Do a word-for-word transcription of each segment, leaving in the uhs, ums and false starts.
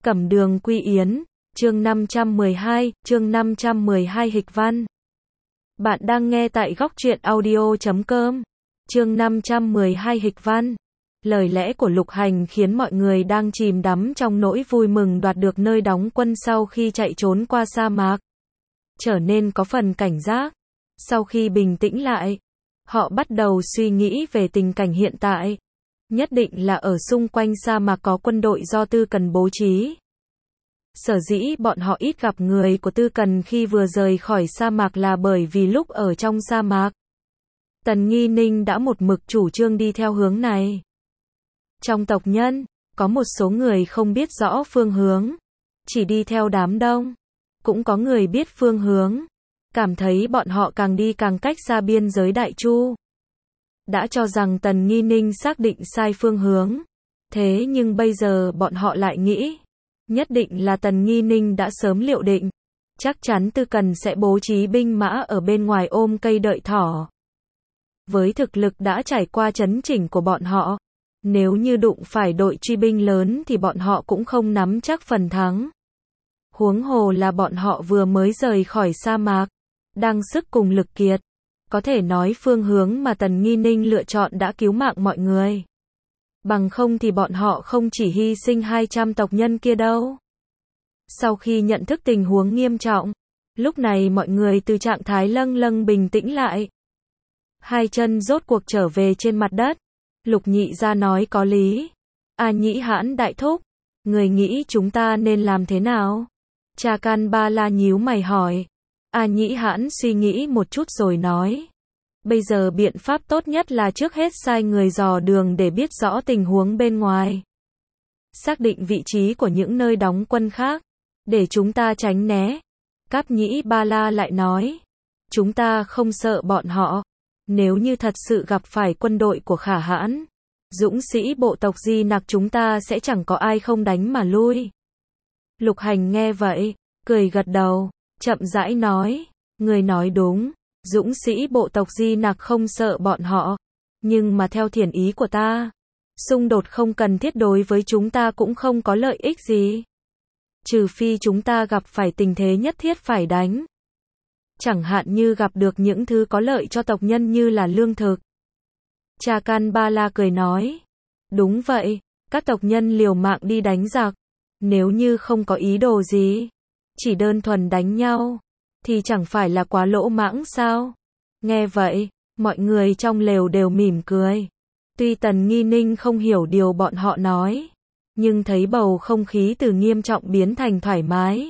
Cẩm Đường Quy Yến, chương năm trăm mười hai, chương năm trăm mười hai Hịch văn. Bạn đang nghe tại góc truyện audio chấm com. Chương năm trăm mười hai Hịch văn. Lời lẽ của Lục Hành khiến mọi người đang chìm đắm trong nỗi vui mừng đoạt được nơi đóng quân sau khi chạy trốn qua sa mạc, trở nên có phần cảnh giác. Sau khi bình tĩnh lại, họ bắt đầu suy nghĩ về tình cảnh hiện tại. Nhất định là ở xung quanh sa mạc có quân đội do Tư Cần bố trí. Sở dĩ bọn họ ít gặp người của Tư Cần khi vừa rời khỏi sa mạc là bởi vì lúc ở trong sa mạc, Tần Nghi Ninh đã một mực chủ trương đi theo hướng này. Trong tộc nhân, có một số người không biết rõ phương hướng, chỉ đi theo đám đông. Cũng có người biết phương hướng, cảm thấy bọn họ càng đi càng cách xa biên giới Đại Chu. Đã cho rằng Tần Nghi Ninh xác định sai phương hướng. Thế nhưng bây giờ bọn họ lại nghĩ, nhất định là Tần Nghi Ninh đã sớm liệu định. Chắc chắn Tư Cần sẽ bố trí binh mã ở bên ngoài ôm cây đợi thỏ. Với thực lực đã trải qua chấn chỉnh của bọn họ, nếu như đụng phải đội truy binh lớn thì bọn họ cũng không nắm chắc phần thắng. Huống hồ là bọn họ vừa mới rời khỏi sa mạc, đang sức cùng lực kiệt. Có thể nói phương hướng mà Tần Nghi Ninh lựa chọn đã cứu mạng mọi người. Bằng không thì bọn họ không chỉ hy sinh hai trăm tộc nhân kia đâu. Sau khi nhận thức tình huống nghiêm trọng, lúc này mọi người từ trạng thái lâng lâng bình tĩnh lại. Hai chân rốt cuộc trở về trên mặt đất. Lục Nhị Gia nói có lý. A Nhĩ Hãn đại thúc, người nghĩ chúng ta nên làm thế nào? Cha Can Ba La nhíu mày hỏi. A Nhĩ Hãn suy nghĩ một chút rồi nói. Bây giờ biện pháp tốt nhất là trước hết sai người dò đường để biết rõ tình huống bên ngoài. Xác định vị trí của những nơi đóng quân khác, để chúng ta tránh né. Cáp Nhĩ Ba La lại nói. Chúng ta không sợ bọn họ. Nếu như thật sự gặp phải quân đội của Khả Hãn, dũng sĩ bộ tộc Di Nặc chúng ta sẽ chẳng có ai không đánh mà lui. Lục Hành nghe vậy, cười gật đầu, chậm rãi nói. Người nói đúng. Dũng sĩ bộ tộc Di Nặc không sợ bọn họ. Nhưng mà theo thiện ý của ta, xung đột không cần thiết đối với chúng ta cũng không có lợi ích gì. Trừ phi chúng ta gặp phải tình thế nhất thiết phải đánh. Chẳng hạn như gặp được những thứ có lợi cho tộc nhân như là lương thực. Cha Can Ba La cười nói. Đúng vậy, các tộc nhân liều mạng đi đánh giặc. Nếu như không có ý đồ gì, chỉ đơn thuần đánh nhau, thì chẳng phải là quá lỗ mãng sao? Nghe vậy, mọi người trong lều đều mỉm cười. Tuy Tần Nghi Ninh không hiểu điều bọn họ nói, nhưng thấy bầu không khí từ nghiêm trọng biến thành thoải mái,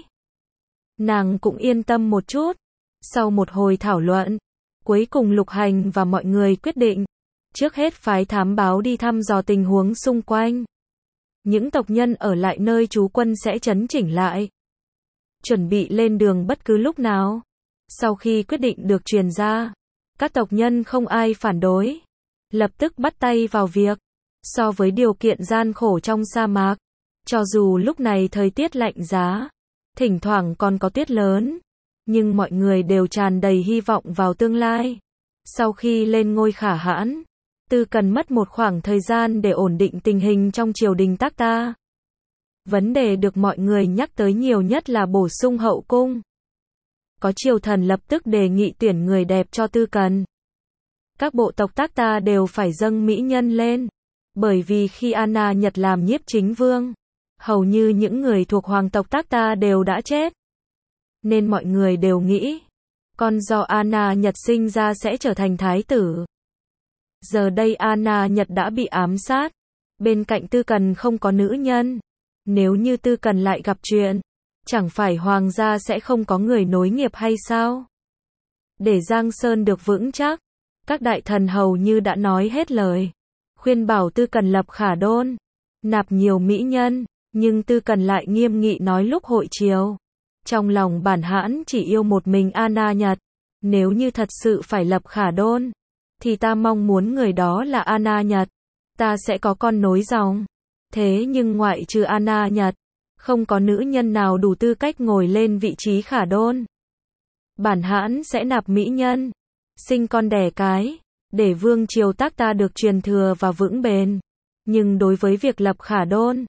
nàng cũng yên tâm một chút. Sau một hồi thảo luận, cuối cùng Lục Hành và mọi người quyết định, trước hết phái thám báo đi thăm dò tình huống xung quanh. Những tộc nhân ở lại nơi trú quân sẽ trấn chỉnh lại, chuẩn bị lên đường bất cứ lúc nào. Sau khi quyết định được truyền ra, các tộc nhân không ai phản đối, lập tức bắt tay vào việc. So với điều kiện gian khổ trong sa mạc, cho dù lúc này thời tiết lạnh giá, thỉnh thoảng còn có tuyết lớn, nhưng mọi người đều tràn đầy hy vọng vào tương lai. Sau khi lên ngôi Khả Hãn, Tư Cần mất một khoảng thời gian để ổn định tình hình trong triều đình Tác Ta. Vấn đề được mọi người nhắc tới nhiều nhất là bổ sung hậu cung. Có triều thần lập tức đề nghị tuyển người đẹp cho Tư Cần. Các bộ tộc Tác Ta đều phải dâng mỹ nhân lên, bởi vì khi Anna Nhật làm nhiếp chính vương, hầu như những người thuộc hoàng tộc Tác Ta đều đã chết. Nên mọi người đều nghĩ, con do Anna Nhật sinh ra sẽ trở thành thái tử. Giờ đây Anna Nhật đã bị ám sát, bên cạnh Tư Cần không có nữ nhân. Nếu như Tư Cần lại gặp chuyện, chẳng phải hoàng gia sẽ không có người nối nghiệp hay sao? Để Giang Sơn được vững chắc, các đại thần hầu như đã nói hết lời, khuyên bảo Tư Cần lập khả đôn, nạp nhiều mỹ nhân, nhưng Tư Cần lại nghiêm nghị nói lúc hội triều. Trong lòng bản hãn chỉ yêu một mình Anna Nhật, nếu như thật sự phải lập khả đôn, thì ta mong muốn người đó là Anna Nhật, ta sẽ có con nối dòng. Thế nhưng ngoại trừ Anna Nhật, không có nữ nhân nào đủ tư cách ngồi lên vị trí khả đôn. Bản hãn sẽ nạp mỹ nhân, sinh con đẻ cái, để vương triều Tác Ta được truyền thừa và vững bền. Nhưng đối với việc lập khả đôn,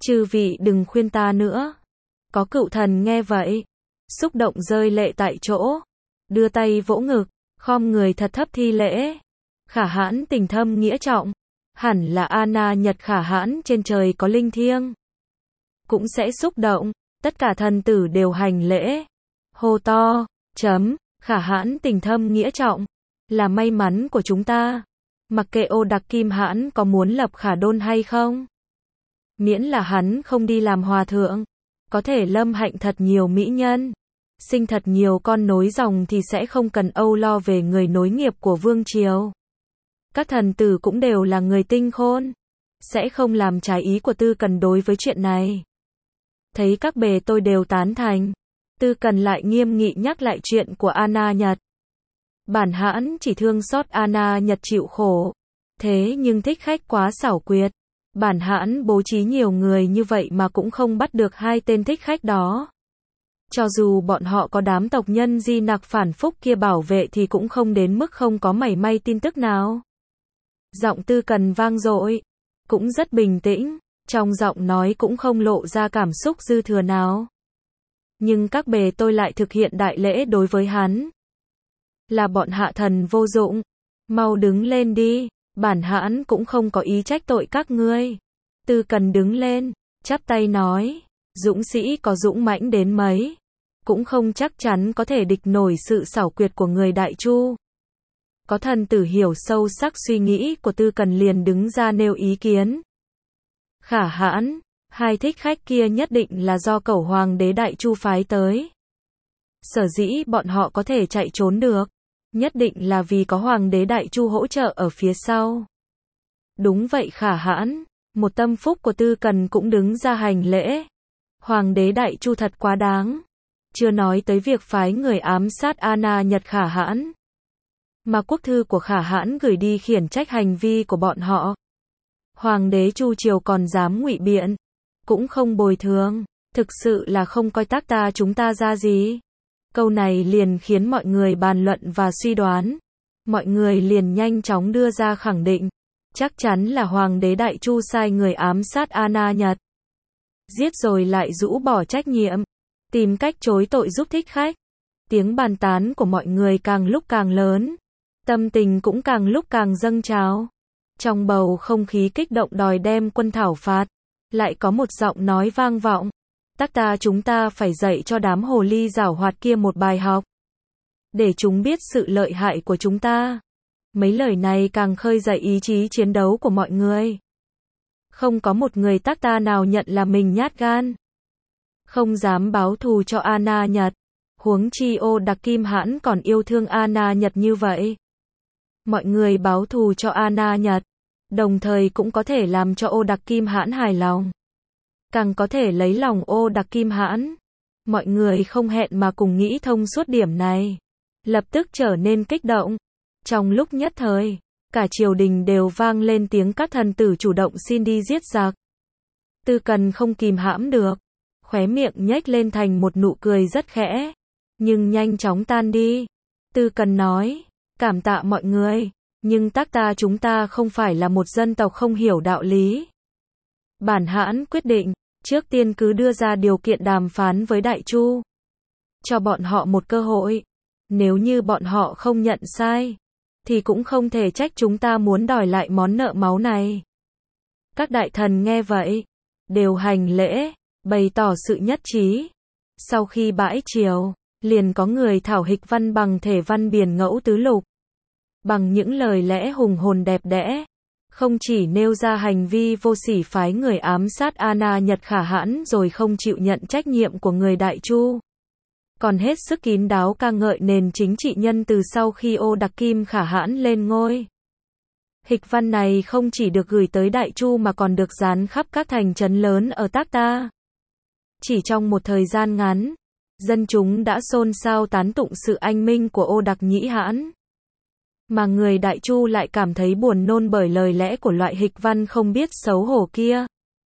Chư vị đừng khuyên ta nữa. Có cựu thần nghe vậy, xúc động rơi lệ tại chỗ, đưa tay vỗ ngực, khom người thật thấp thi lễ. Khả hãn tình thâm nghĩa trọng, hẳn là Anna Nhật khả hãn trên trời có linh thiêng, cũng sẽ xúc động. Tất cả thần tử đều hành lễ, hô to, chấm, khả hãn tình thâm nghĩa trọng, là may mắn của chúng ta. Mặc kệ Ô Đặc Kim Hãn có muốn lập khả đôn hay không, miễn là hắn không đi làm hòa thượng, có thể lâm hạnh thật nhiều mỹ nhân, sinh thật nhiều con nối dòng thì sẽ không cần âu lo về người nối nghiệp của vương triều. Các thần tử cũng đều là người tinh khôn, sẽ không làm trái ý của Tư Cần đối với chuyện này. Thấy các bề tôi đều tán thành, Tư Cần lại nghiêm nghị nhắc lại chuyện của Anna Nhật. Bản hãn chỉ thương xót Anna Nhật chịu khổ, thế nhưng thích khách quá xảo quyệt. Bản hãn bố trí nhiều người như vậy mà cũng không bắt được hai tên thích khách đó. Cho dù bọn họ có đám tộc nhân di nặc phản phúc kia bảo vệ thì cũng không đến mức không có mảy may tin tức nào. Giọng Tư Cần vang dội, cũng rất bình tĩnh, trong giọng nói cũng không lộ ra cảm xúc dư thừa nào. Nhưng các bề tôi lại thực hiện đại lễ đối với hắn. Là bọn hạ thần vô dụng, mau đứng lên đi, bản hãn cũng không có ý trách tội các ngươi. Tư Cần đứng lên, chắp tay nói, dũng sĩ có dũng mãnh đến mấy, cũng không chắc chắn có thể địch nổi sự xảo quyệt của người Đại Chu. Có thần tử hiểu sâu sắc suy nghĩ của Tư Cần liền đứng ra nêu ý kiến. Khả hãn, hai thích khách kia nhất định là do cẩu hoàng đế Đại Chu phái tới. Sở dĩ bọn họ có thể chạy trốn được, nhất định là vì có hoàng đế Đại Chu hỗ trợ ở phía sau. Đúng vậy khả hãn, một tâm phúc của Tư Cần cũng đứng ra hành lễ. Hoàng đế Đại Chu thật quá đáng. Chưa nói tới việc phái người ám sát Anna Nhật khả hãn, mà quốc thư của khả hãn gửi đi khiển trách hành vi của bọn họ. Hoàng đế Chu triều còn dám ngụy biện, cũng không bồi thường, thực sự là không coi tác ta chúng ta ra gì. Câu này liền khiến mọi người bàn luận và suy đoán. Mọi người liền nhanh chóng đưa ra khẳng định, chắc chắn là Hoàng đế Đại Chu sai người ám sát Anna Nhật. Giết rồi lại rũ bỏ trách nhiệm, tìm cách chối tội giúp thích khách. Tiếng bàn tán của mọi người càng lúc càng lớn, tâm tình cũng càng lúc càng dâng trào. Trong bầu không khí kích động đòi đem quân thảo phạt, lại có một giọng nói vang vọng. Tác ta chúng ta phải dạy cho đám hồ ly giảo hoạt kia một bài học, để chúng biết sự lợi hại của chúng ta. Mấy lời này càng khơi dậy ý chí chiến đấu của mọi người. Không có một người tác ta nào nhận là mình nhát gan, không dám báo thù cho Anna Nhật. Huống chi Ô Đặc Kim Hãn còn yêu thương Anna Nhật như vậy. Mọi người báo thù cho Anna Nhật, đồng thời cũng có thể làm cho Ô Đặc Kim Hãn hài lòng, càng có thể lấy lòng Ô Đặc Kim Hãn. Mọi người không hẹn mà cùng nghĩ thông suốt điểm này, lập tức trở nên kích động. Trong lúc nhất thời, cả triều đình đều vang lên tiếng các thần tử chủ động xin đi giết giặc. Tư Cần không kìm hãm được, khóe miệng nhếch lên thành một nụ cười rất khẽ, nhưng nhanh chóng tan đi. Tư Cần nói, cảm tạ mọi người, nhưng tác ta chúng ta không phải là một dân tộc không hiểu đạo lý. Bản hãn quyết định, trước tiên cứ đưa ra điều kiện đàm phán với Đại Chu, cho bọn họ một cơ hội. Nếu như bọn họ không nhận sai, thì cũng không thể trách chúng ta muốn đòi lại món nợ máu này. Các đại thần nghe vậy, đều hành lễ, bày tỏ sự nhất trí. Sau khi bãi triều, liền có người thảo hịch văn bằng thể văn biển ngẫu tứ lục. Bằng những lời lẽ hùng hồn đẹp đẽ, không chỉ nêu ra hành vi vô sỉ phái người ám sát Anna Nhật khả hãn rồi không chịu nhận trách nhiệm của người Đại Chu, còn hết sức kín đáo ca ngợi nền chính trị nhân từ sau khi Ô Đặc Kim khả hãn lên ngôi. Hịch văn này không chỉ được gửi tới Đại Chu mà còn được dán khắp các thành trấn lớn ở Tác Ta. Chỉ trong một thời gian ngắn, dân chúng đã xôn xao tán tụng sự anh minh của Ô Đặc Nhĩ Hãn. Mà người Đại Chu lại cảm thấy buồn nôn bởi lời lẽ của loại hịch văn không biết xấu hổ kia.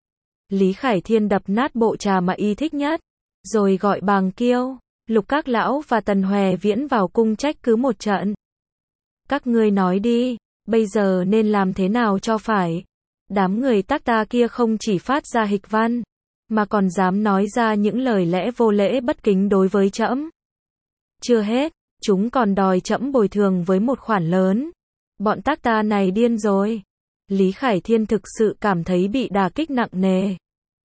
Lý Khải Thiên đập nát bộ trà mà y thích nhất, rồi gọi Bàng Kiêu, Lục Các Lão và Tần Hòe Viễn vào cung trách cứ một trận. Các ngươi nói đi, bây giờ nên làm thế nào cho phải? Đám người tác ta kia không chỉ phát ra hịch văn, mà còn dám nói ra những lời lẽ vô lễ bất kính đối với trẫm. Chưa hết, chúng còn đòi trẫm bồi thường với một khoản lớn. Bọn tác ta này điên rồi. Lý Khải Thiên thực sự cảm thấy bị đả kích nặng nề.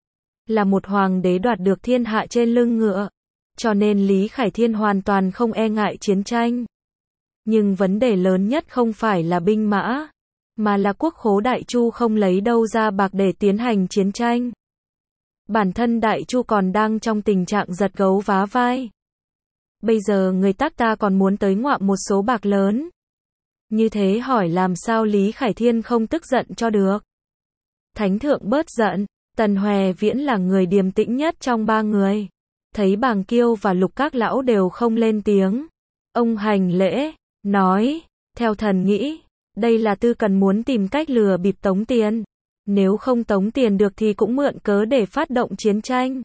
Là một hoàng đế đoạt được thiên hạ trên lưng ngựa, cho nên Lý Khải Thiên hoàn toàn không e ngại chiến tranh. Nhưng vấn đề lớn nhất không phải là binh mã, mà là quốc khố Đại Chu không lấy đâu ra bạc để tiến hành chiến tranh. Bản thân Đại Chu còn đang trong tình trạng giật gấu vá vai. Bây giờ người tác ta còn muốn tới ngoạm một số bạc lớn. Như thế hỏi làm sao Lý Khải Thiên không tức giận cho được. Thánh thượng bớt giận, Tần Hoè Viễn là người điềm tĩnh nhất trong ba người. Thấy Bàng Kiêu và Lục Các lão đều không lên tiếng. Ông hành lễ, nói, theo thần nghĩ, đây là Tư Cần muốn tìm cách lừa bịp tống tiền. Nếu không tống tiền được thì cũng mượn cớ để phát động chiến tranh.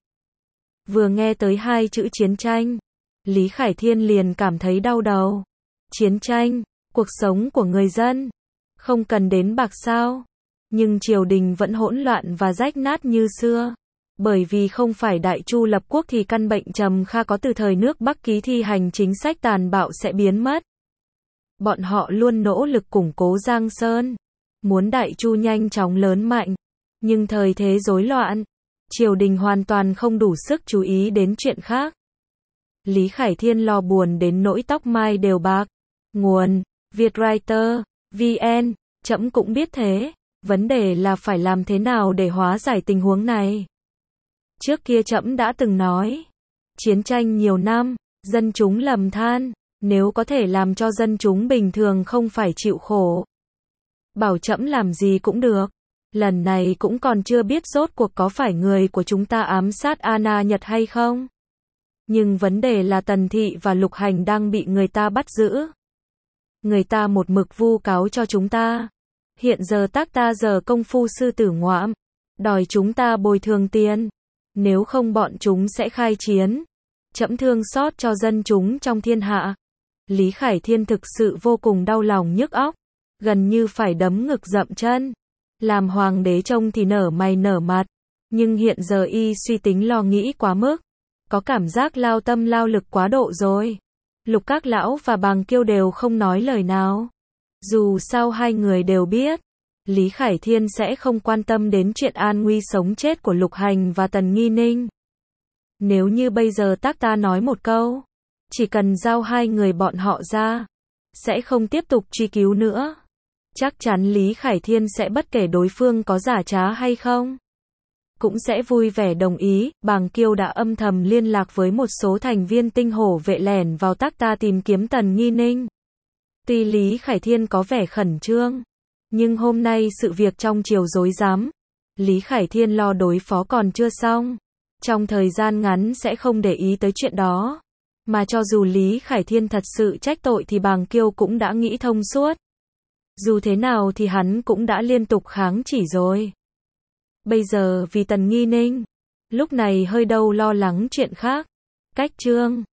Vừa nghe tới hai chữ chiến tranh, Lý Khải Thiên liền cảm thấy đau đầu. Chiến tranh, cuộc sống của người dân, không cần đến bạc sao. Nhưng triều đình vẫn hỗn loạn và rách nát như xưa. Bởi vì không phải Đại Chu lập quốc thì căn bệnh trầm kha có từ thời nước Bắc ký thi hành chính sách tàn bạo sẽ biến mất. Bọn họ luôn nỗ lực củng cố Giang Sơn, muốn Đại Chu nhanh chóng lớn mạnh. Nhưng thời thế rối loạn, triều đình hoàn toàn không đủ sức chú ý đến chuyện khác. Lý Khải Thiên lo buồn đến nỗi tóc mai đều bạc. Nguồn: Vietwriter, vn, trẫm cũng biết thế. Vấn đề là phải làm thế nào để hóa giải tình huống này. Trước kia trẫm đã từng nói, chiến tranh nhiều năm, dân chúng lầm than, nếu có thể làm cho dân chúng bình thường không phải chịu khổ, bảo trẫm làm gì cũng được. Lần này cũng còn chưa biết rốt cuộc có phải người của chúng ta ám sát Ana Nhật hay không. Nhưng vấn đề là Tần Thị và Lục Hành đang bị người ta bắt giữ. Người ta một mực vu cáo cho chúng ta. Hiện giờ tác ta giờ công phu sư tử ngoạm, đòi chúng ta bồi thường tiền. Nếu không bọn chúng sẽ khai chiến. Trẫm thương xót cho dân chúng trong thiên hạ. Lý Khải Thiên thực sự vô cùng đau lòng nhức óc, gần như phải đấm ngực dậm chân. Làm hoàng đế trông thì nở mày nở mặt, nhưng hiện giờ y suy tính lo nghĩ quá mức, có cảm giác lao tâm lao lực quá độ rồi. Lục Các lão và Bàng Kiêu đều không nói lời nào. Dù sao hai người đều biết, Lý Khải Thiên sẽ không quan tâm đến chuyện an nguy sống chết của Lục Hành và Tần Nghi Ninh. Nếu như bây giờ tác ta nói một câu, chỉ cần giao hai người bọn họ ra, sẽ không tiếp tục truy cứu nữa. Chắc chắn Lý Khải Thiên sẽ bất kể đối phương có giả trá hay không, cũng sẽ vui vẻ đồng ý. Bàng Kiêu đã âm thầm liên lạc với một số thành viên tinh hổ vệ lẻn vào tác ta tìm kiếm Tần Nghi Ninh. Tuy Lý Khải Thiên có vẻ khẩn trương, nhưng hôm nay sự việc trong triều rối rắm, Lý Khải Thiên lo đối phó còn chưa xong. Trong thời gian ngắn sẽ không để ý tới chuyện đó. Mà cho dù Lý Khải Thiên thật sự trách tội thì Bàng Kiêu cũng đã nghĩ thông suốt. Dù thế nào thì hắn cũng đã liên tục kháng chỉ rồi. Bây giờ vì Tần Nghi Ninh, lúc này hơi đâu lo lắng chuyện khác. Cách chương